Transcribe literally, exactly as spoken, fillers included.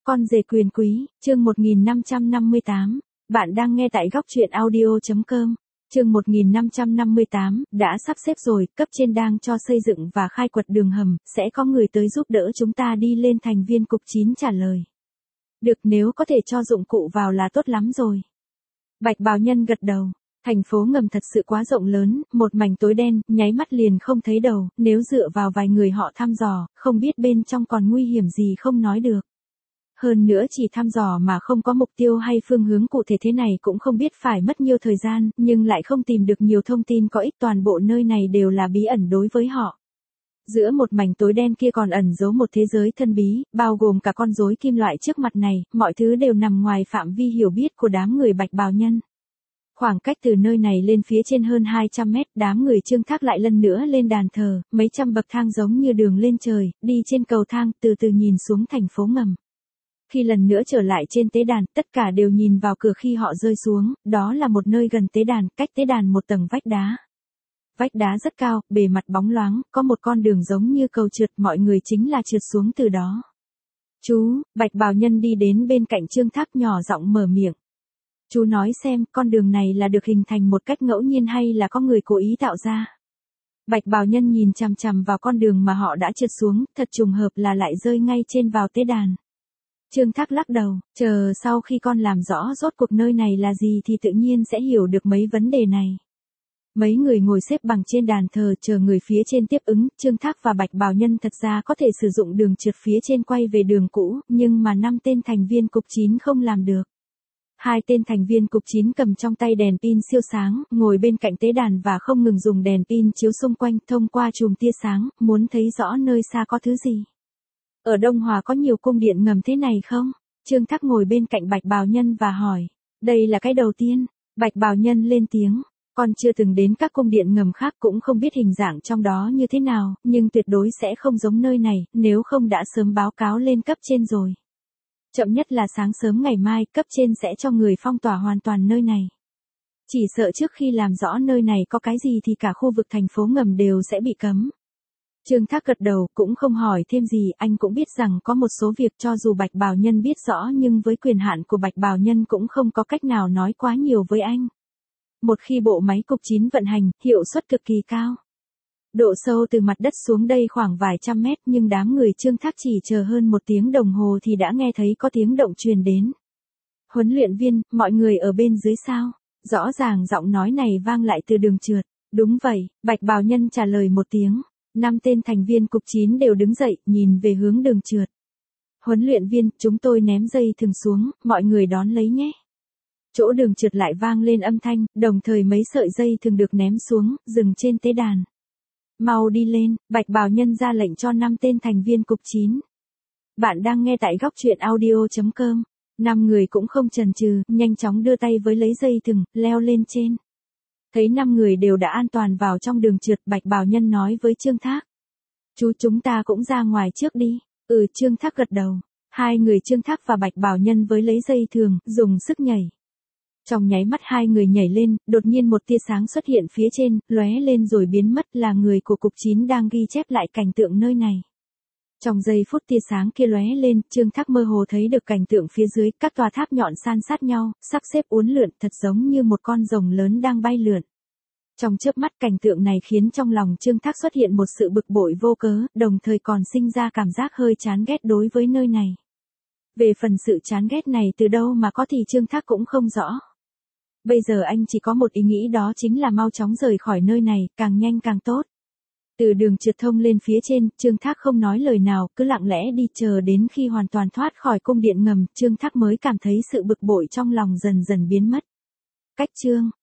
Con rể quyền quý, chương một nghìn năm trăm năm mươi tám. Bạn đang nghe tại góc truyện audio.com. Chương một nghìn năm trăm năm mươi tám, đã sắp xếp rồi, cấp trên đang cho xây dựng và khai quật đường hầm, sẽ có người tới giúp đỡ chúng ta đi lên thành viên cục chín trả lời. Được, nếu có thể cho dụng cụ vào là tốt lắm rồi. Bạch bào nhân gật đầu. Thành phố ngầm thật sự quá rộng lớn, một mảnh tối đen, nháy mắt liền không thấy đầu, nếu dựa vào vài người họ thăm dò, không biết bên trong còn nguy hiểm gì không nói được. Hơn nữa chỉ thăm dò mà không có mục tiêu hay phương hướng cụ thể thế này cũng không biết phải mất nhiều thời gian, nhưng lại không tìm được nhiều thông tin có ích, toàn bộ nơi này đều là bí ẩn đối với họ. Giữa một mảnh tối đen kia còn ẩn giấu một thế giới thân bí, bao gồm cả con rối kim loại trước mặt này, mọi thứ đều nằm ngoài phạm vi hiểu biết của đám người bạch bào nhân. Khoảng cách từ nơi này lên phía trên hơn hai trăm mét, đám người Trương Thác lại lần nữa lên đàn thờ, mấy trăm bậc thang giống như đường lên trời, đi trên cầu thang, từ từ nhìn xuống thành phố ngầm. Khi lần nữa trở lại trên tế đàn, tất cả đều nhìn vào cửa khi họ rơi xuống, đó là một nơi gần tế đàn, cách tế đàn một tầng vách đá. Vách đá rất cao, bề mặt bóng loáng, có một con đường giống như cầu trượt, mọi người chính là trượt xuống từ đó. Chú, bạch bào nhân đi đến bên cạnh Trương Thác nhỏ giọng mở miệng. Chú nói xem, con đường này là được hình thành một cách ngẫu nhiên hay là có người cố ý tạo ra? Bạch bào nhân nhìn chằm chằm vào con đường mà họ đã trượt xuống, thật trùng hợp là lại rơi ngay trên vào tế đàn. Trương Thác lắc đầu, chờ sau khi con làm rõ rốt cuộc nơi này là gì thì tự nhiên sẽ hiểu được mấy vấn đề này. Mấy người ngồi xếp bằng trên đàn thờ chờ người phía trên tiếp ứng, Trương Thác và Bạch bào nhân thật ra có thể sử dụng đường trượt phía trên quay về đường cũ, nhưng mà năm tên thành viên cục chín không làm được. Hai tên thành viên cục chín cầm trong tay đèn pin siêu sáng, ngồi bên cạnh tế đàn và không ngừng dùng đèn pin chiếu xung quanh thông qua chùm tia sáng, muốn thấy rõ nơi xa có thứ gì. Ở Đông Hòa có nhiều cung điện ngầm thế này không? Trương Thác ngồi bên cạnh Bạch bào nhân và hỏi. Đây là cái đầu tiên. Bạch bào nhân lên tiếng. Con chưa từng đến các cung điện ngầm khác cũng không biết hình dạng trong đó như thế nào, nhưng tuyệt đối sẽ không giống nơi này, nếu không đã sớm báo cáo lên cấp trên rồi. Chậm nhất là sáng sớm ngày mai, cấp trên sẽ cho người phong tỏa hoàn toàn nơi này. Chỉ sợ trước khi làm rõ nơi này có cái gì thì cả khu vực thành phố ngầm đều sẽ bị cấm. Trương Thác gật đầu, cũng không hỏi thêm gì, anh cũng biết rằng có một số việc cho dù Bạch bào nhân biết rõ nhưng với quyền hạn của Bạch bào nhân cũng không có cách nào nói quá nhiều với anh. Một khi bộ máy cục chín vận hành, hiệu suất cực kỳ cao. Độ sâu từ mặt đất xuống đây khoảng vài trăm mét, nhưng đám người Trương Thác chỉ chờ hơn một tiếng đồng hồ thì đã nghe thấy có tiếng động truyền đến. Huấn luyện viên, mọi người ở bên dưới sao? Rõ ràng giọng nói này vang lại từ đường trượt. Đúng vậy, Bạch bào nhân trả lời một tiếng. Năm tên thành viên cục chín đều đứng dậy, nhìn về hướng đường trượt. Huấn luyện viên, chúng tôi ném dây thừng xuống, mọi người đón lấy nhé. Chỗ đường trượt lại vang lên âm thanh, đồng thời mấy sợi dây thừng được ném xuống, dừng trên tế đàn. Mau đi lên, Bạch bào nhân ra lệnh cho năm tên thành viên cục chín. Bạn đang nghe tại góc truyện audio.com. Năm người cũng không chần chừ, nhanh chóng đưa tay với lấy dây thừng, leo lên trên. Thấy năm người đều đã an toàn vào trong đường trượt, Bạch bào nhân nói với Trương Thác. Chú, chúng ta cũng ra ngoài trước đi. Ừ, Trương Thác gật đầu. Hai người Trương Thác và Bạch bào nhân với lấy dây thừng, dùng sức nhảy. Trong nháy mắt hai người nhảy lên, đột nhiên một tia sáng xuất hiện phía trên, lóe lên rồi biến mất, là người của cục chín đang ghi chép lại cảnh tượng nơi này. Trong giây phút tia sáng kia lóe lên, Trương Thác mơ hồ thấy được cảnh tượng phía dưới, các tòa tháp nhọn san sát nhau, sắp xếp uốn lượn, thật giống như một con rồng lớn đang bay lượn. Trong chớp mắt cảnh tượng này khiến trong lòng Trương Thác xuất hiện một sự bực bội vô cớ, đồng thời còn sinh ra cảm giác hơi chán ghét đối với nơi này. Về phần sự chán ghét này từ đâu mà có thì Trương Thác cũng không rõ. Bây giờ anh chỉ có một ý nghĩ, đó chính là mau chóng rời khỏi nơi này, càng nhanh càng tốt. Từ đường trượt thông lên phía trên, Trương Thác không nói lời nào, cứ lặng lẽ đi chờ đến khi hoàn toàn thoát khỏi cung điện ngầm, Trương Thác mới cảm thấy sự bực bội trong lòng dần dần biến mất. Cách chương